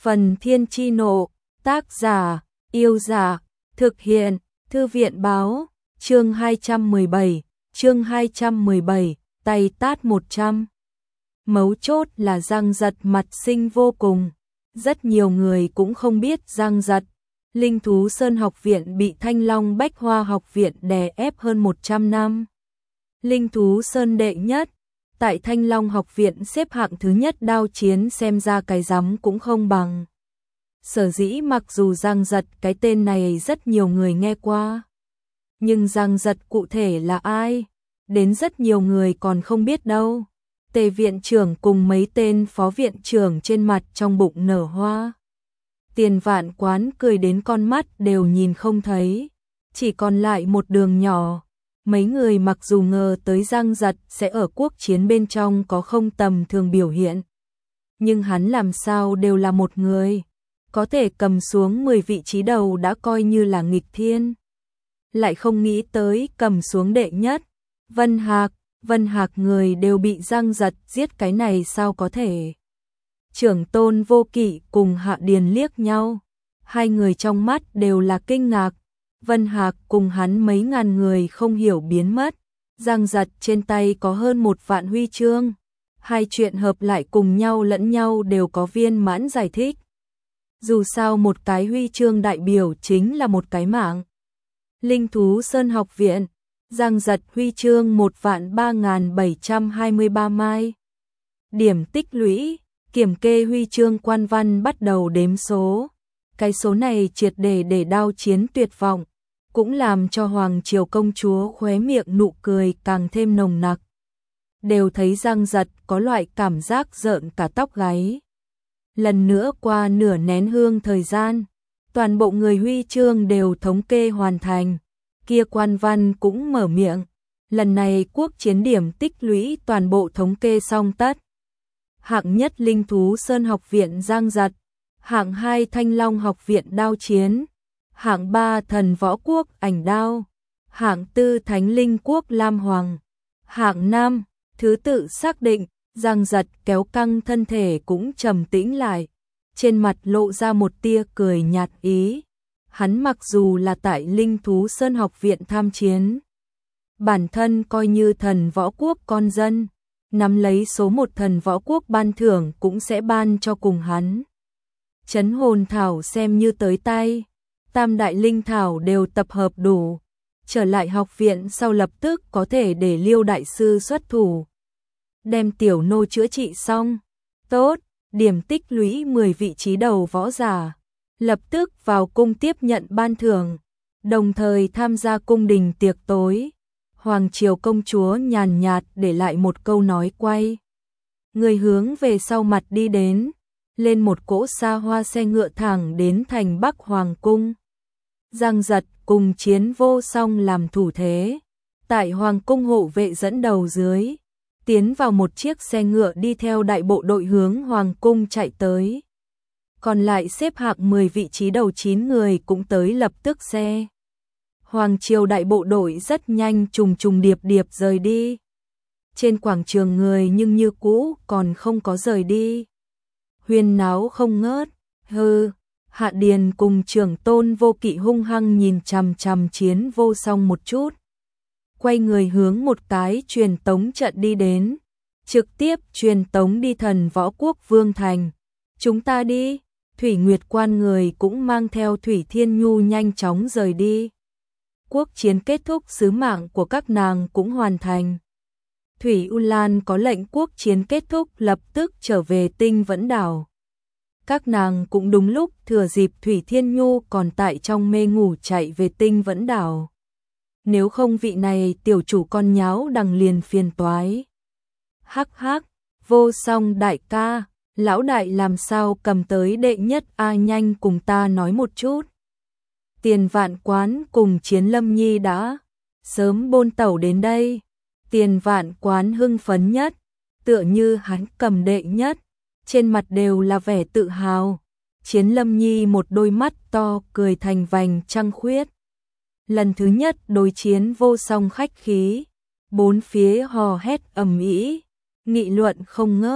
Phần Thiên Chi Nộ, tác giả, Yêu Giả, thực hiện, Thư viện Báo, chương 217, tay tát 100. Mấu chốt là Giang Giật mặt xinh vô cùng, rất nhiều người cũng không biết Giang Giật. Linh Thú Sơn học viện bị Thanh Long Bách Hoa học viện đè ép hơn 100 năm. Linh Thú Sơn đệ nhất, tại Thanh Long học viện xếp hạng thứ nhất đao chiến xem ra cái rắm cũng không bằng. Sở dĩ mặc dù Giang Giật cái tên này rất nhiều người nghe qua, nhưng Giang Giật cụ thể là ai, đến rất nhiều người còn không biết đâu. Tề viện trưởng cùng mấy tên phó viện trưởng trên mặt trong bụng nở hoa. Tiền Vạn Quán cười đến con mắt đều nhìn không thấy, chỉ còn lại một đường nhỏ. Mấy người mặc dù ngờ tới Giang Giật sẽ ở quốc chiến bên trong có không tầm thường biểu hiện, nhưng hắn làm sao đều là một người, có thể cầm xuống 10 vị trí đầu đã coi như là nghịch thiên. Lại không nghĩ tới cầm xuống đệ nhất, Vân Hạc người đều bị Giang Giật giết, cái này sao có thể. Trưởng Tôn Vô Kỵ cùng Hạ Điền liếc nhau, hai người trong mắt đều là kinh ngạc. Vân Hạc cùng hắn mấy ngàn người không hiểu biến mất, Giang Giật trên tay có hơn 1 vạn huy chương, hai chuyện hợp lại cùng nhau lẫn nhau đều có viên mãn giải thích. Dù sao một cái huy chương đại biểu chính là một cái mạng. Linh Thú Sơn học viện, Giang Giật huy chương 1.3723 mai. Điểm tích lũy, kiểm kê huy chương quan văn bắt đầu đếm số. Cái số này triệt để đao chiến tuyệt vọng, cũng làm cho Hoàng Triều công chúa khóe miệng nụ cười càng thêm nồng nặc. Đều thấy Giang Giật có loại cảm giác rợn cả tóc gáy. Lần nữa qua nửa nén hương thời gian, toàn bộ người huy chương đều thống kê hoàn thành. Kia quan văn cũng mở miệng, lần này quốc chiến điểm tích lũy toàn bộ thống kê xong tất. Hạng nhất Linh Thú Sơn học viện Giang Giật, hạng 2 Thanh Long học viện đao chiến, hạng 3 Thần Võ Quốc ảnh đao, hạng 4 Thánh Linh Quốc Lam Hoàng, hạng 5 thứ tự xác định. Giang Giật kéo căng thân thể cũng trầm tĩnh lại, trên mặt lộ ra một tia cười nhạt ý. Hắn mặc dù là tại Linh Thú Sơn học viện tham chiến, bản thân coi như Thần Võ Quốc con dân, nắm lấy số 1 Thần Võ Quốc ban thưởng cũng sẽ ban cho cùng hắn. Trấn hồn thảo xem như tới tay, tam đại linh thảo đều tập hợp đủ, trở lại học viện sau lập tức có thể để Liêu đại sư xuất thủ, đem tiểu nô chữa trị xong. Tốt, điểm tích lũy 10 vị trí đầu võ giả, lập tức vào cung tiếp nhận ban thưởng, đồng thời tham gia cung đình tiệc tối. Hoàng Triều công chúa nhàn nhạt để lại một câu nói quay người hướng về sau mặt đi đến, lên một cỗ xa hoa xe ngựa thẳng đến thành Bắc Hoàng cung. Giang Giật cùng Chiến Vô Song làm thủ thế, tại Hoàng cung hộ vệ dẫn đầu dưới, tiến vào một chiếc xe ngựa đi theo đại bộ đội hướng Hoàng cung chạy tới. Còn lại xếp hạng 10 vị trí đầu 9 người cũng tới lập tức xe. Hoàng Triều đại bộ đội rất nhanh trùng điệp rời đi. Trên quảng trường người nhưng như cũ còn không có rời đi. Huyên náo không ngớt, Hạ Điền cùng Trưởng Tôn Vô Kỵ hung hăng nhìn chằm chằm Chiến Vô Song một chút. Quay người hướng một cái truyền tống trận đi đến, trực tiếp truyền tống đi Thần Võ Quốc Vương Thành. Chúng ta đi. Thủy Nguyệt Quan người cũng mang theo Thủy Thiên Nhu nhanh chóng rời đi. Quốc chiến kết thúc, sứ mạng của các nàng cũng hoàn thành. Thủy U Lan có lệnh quốc chiến kết thúc lập tức trở về Tinh Vẫn Đảo. Các nàng cũng đúng lúc thừa dịp Thủy Thiên Nhu còn tại trong mê ngủ chạy về Tinh Vẫn Đảo. Nếu không vị này tiểu chủ con nháo đằng liền phiền toái. Hắc hắc, Vô Song đại ca, lão đại làm sao cầm tới đệ nhất a, nhanh cùng ta nói một chút. Tiền Vạn Quán cùng Chiến Lâm Nhi đã sớm bôn tẩu đến đây. Tiền Vạn Quán hưng phấn nhất, tựa như hắn cầm đệ nhất, trên mặt đều là vẻ tự hào. Chiến Lâm Nhi một đôi mắt to cười thành vành trăng khuyết. Lần thứ nhất đối chiến Vô Song khách khí, bốn phía hò hét ầm ĩ, nghị luận không ngớt.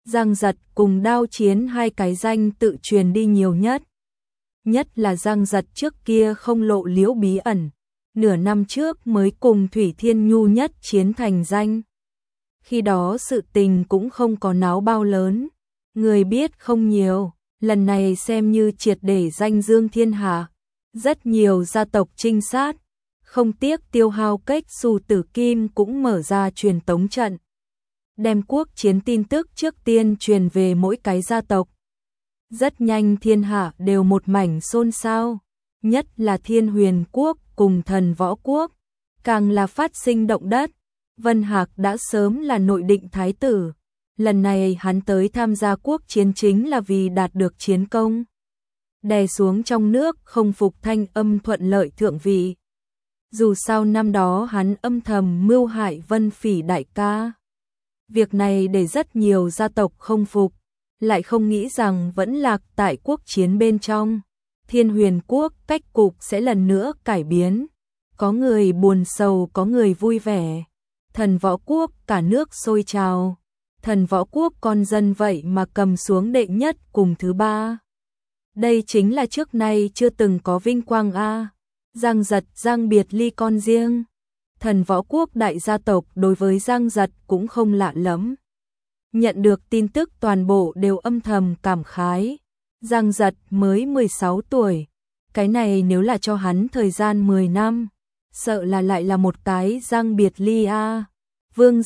Giang Giật cùng Đao Chiến hai cái danh tự truyền đi nhiều nhất. Nhất là Giang Giật trước kia không lộ liễu bí ẩn, nửa năm trước mới cùng Thủy Thiên Nhu nhất chiến thành danh. Khi đó sự tình cũng không có náo bao lớn, người biết không nhiều, lần này xem như triệt để danh dương thiên hạ. Rất nhiều gia tộc trinh sát, không tiếc tiêu hao cách xù tử kim cũng mở ra truyền tống trận. Đem quốc chiến tin tức trước tiên truyền về mỗi cái gia tộc. Rất nhanh thiên hạ đều một mảnh xôn xao, nhất là Thiên Huyền Quốc cùng Thần Võ Quốc, càng là phát sinh động đất. Vân Hạc đã sớm là nội định thái tử, lần này hắn tới tham gia quốc chiến chính là vì đạt được chiến công. Đè xuống trong nước không phục Thanh Âm thuận lợi thượng vị. Dù sao năm đó hắn âm thầm mưu hại Vân Phỉ đại ca. Việc này để rất nhiều gia tộc không phục, lại không nghĩ rằng vẫn lạc tại quốc chiến bên trong. Thiên Huyền Quốc cách cục sẽ lần nữa cải biến. Có người buồn sầu, có người vui vẻ. Thần Võ Quốc cả nước sôi trào. Thần Võ Quốc con dân vậy mà cầm xuống đệ nhất cùng thứ ba. Đây chính là trước nay chưa từng có vinh quang a. Giang Giật, Giang Biệt Ly con riêng. Thần Võ Quốc đại gia tộc đối với Giang Giật cũng không lạ lắm. Nhận được tin tức toàn bộ đều âm thầm cảm khái. Giang Giật mới 16 tuổi. Cái này nếu là cho hắn thời gian 10 năm, sợ là lại là một cái Giang Biệt Ly a. Vương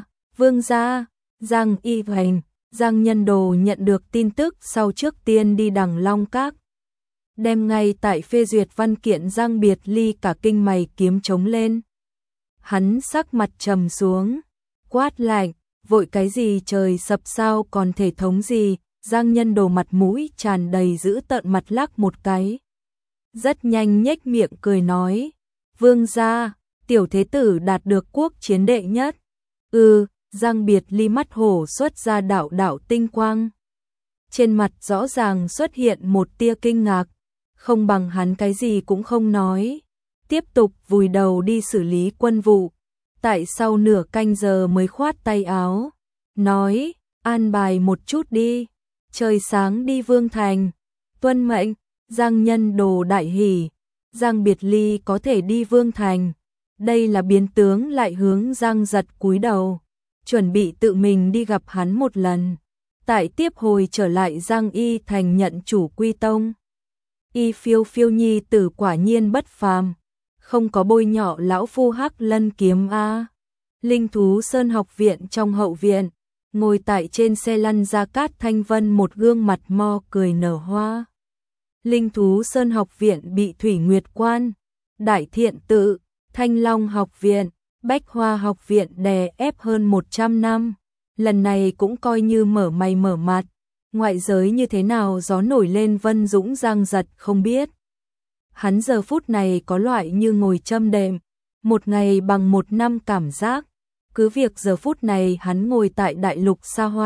gia, Giang Y Hoành, Giang Nhân Đồ nhận được tin tức sau trước tiên đi Đằng Long Các. Đem ngay tại phê duyệt văn kiện Giang Biệt Ly cả kinh mày kiếm trống lên. Hắn sắc mặt trầm xuống, quát lạnh, vội cái gì trời sập sao còn thể thống gì. Giang Nhân Đồ mặt mũi tràn đầy giữ tợn mặt lắc một cái. Rất nhanh nhếch miệng cười nói, vương gia, tiểu thế tử đạt được quốc chiến đệ nhất. Giang Biệt Ly mắt hổ xuất ra đạo đạo tinh quang. Trên mặt rõ ràng xuất hiện một tia kinh ngạc, không bằng hắn cái gì cũng không nói. Tiếp tục vùi đầu đi xử lý quân vụ. Tại sau nửa canh giờ mới khoát tay áo, nói, an bài một chút đi. Trời sáng đi Vương Thành. Tuân mệnh. Giang Nhân Đồ đại hỉ. Giang Biệt Ly có thể đi Vương Thành. Đây là biến tướng lại hướng Giang Giật cúi đầu, chuẩn bị tự mình đi gặp hắn một lần. Tại tiếp hồi trở lại Giang Y Thành nhận chủ quy tông. Y phiêu phiêu nhi tử quả nhiên bất phàm, không có bôi nhọ lão phu Hắc Lân kiếm a. Linh Thú Sơn học viện trong hậu viện, ngồi tại trên xe lăn Gia Cát Thanh Vân một gương mặt mo cười nở hoa. Linh Thú Sơn học viện bị Thủy Nguyệt Quan, Đại Thiện Tự, Thanh Long học viện, Bách Hoa học viện đè ép hơn 100 năm. Lần này cũng coi như mở mày mở mặt. Ngoại giới như thế nào gió nổi lên Vân Dũng Giang Giật không biết. Hắn giờ phút này có loại như ngồi châm đệm, một ngày bằng một năm cảm giác. Cứ việc giờ phút này hắn ngồi tại đại lục xa hoa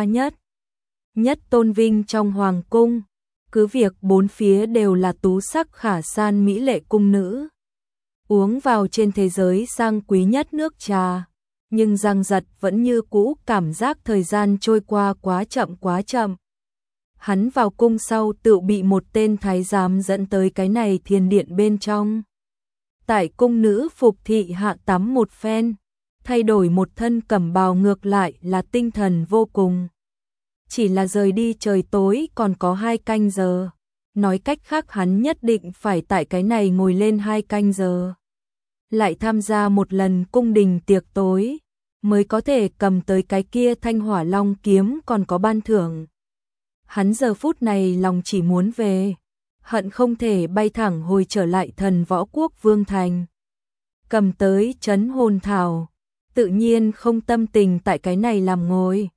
nhất tôn vinh trong hoàng cung. Cứ việc bốn phía đều là tú sắc khả san mỹ lệ cung nữ. Uống vào trên thế giới sang quý nhất nước trà. Nhưng Giang Giật vẫn như cũ cảm giác thời gian trôi qua quá chậm. Hắn vào cung sau tự bị một tên thái giám dẫn tới cái này thiền điện bên trong. Tại cung nữ phục thị hạ tắm một phen, thay đổi một thân cẩm bào ngược lại là tinh thần vô cùng. Chỉ là rời đi trời tối còn có 2 canh giờ. Nói cách khác hắn nhất định phải tại cái này ngồi lên 2 canh giờ. Lại tham gia một lần cung đình tiệc tối, mới có thể cầm tới cái kia Thanh Hỏa Long kiếm còn có ban thưởng. Hắn giờ phút này lòng chỉ muốn về, hận không thể bay thẳng hồi trở lại Thần Võ Quốc Vương Thành. Cầm tới trấn hồn thảo, tự nhiên không tâm tình tại cái này làm ngồi.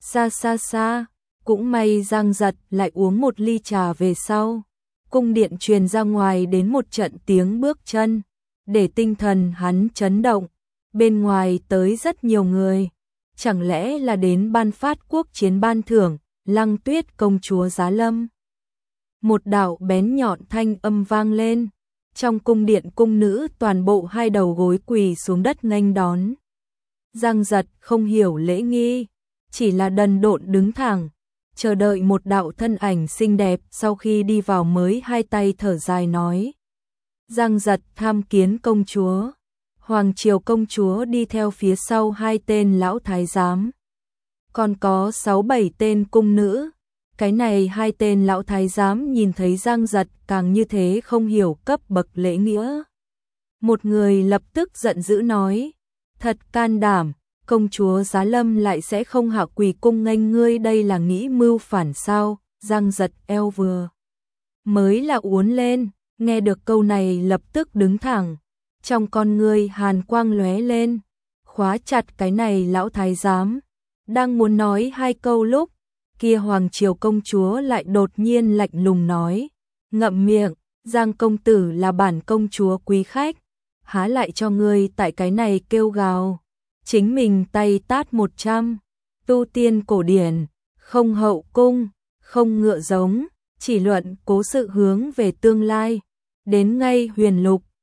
Xa, cũng may Giang Giật lại uống một ly trà về sau. Cung điện truyền ra ngoài đến một trận tiếng bước chân, để tinh thần hắn chấn động. Bên ngoài tới rất nhiều người, chẳng lẽ là đến ban phát quốc chiến ban thưởng, Lăng Tuyết công chúa giá lâm. Một đạo bén nhọn thanh âm vang lên, trong cung điện cung nữ toàn bộ 2 đầu gối quỳ xuống đất nghênh đón. Giang Giật không hiểu lễ nghi, chỉ là đần độn đứng thẳng, chờ đợi một đạo thân ảnh xinh đẹp, sau khi đi vào mới hai tay thở dài nói: Giang Giật tham kiến công chúa. Hoàng triều công chúa đi theo phía sau hai tên lão thái giám, còn có 6-7 tên cung nữ. Cái này hai tên lão thái giám nhìn thấy Giang Giật càng như thế không hiểu cấp bậc lễ nghĩa. Một người lập tức giận dữ nói: Thật can đảm, công chúa Giá Lâm lại sẽ không hạ quỳ cung nghênh ngươi, đây là nghĩ mưu phản sao? Giang Giật eo vừa mới là uốn lên, nghe được câu này lập tức đứng thẳng, trong con ngươi hàn quang lóe lên, khóa chặt cái này lão thái giám. Đang muốn nói hai câu lúc, kia hoàng triều công chúa lại đột nhiên lạnh lùng nói: Ngậm miệng, Giang công tử là bản công chúa quý khách, há lại cho ngươi tại cái này kêu gào. Chính mình tay tát 100, tu tiên cổ điển, không hậu cung, không ngựa giống, chỉ luận cố sự hướng về tương lai. Đến ngay huyền lục,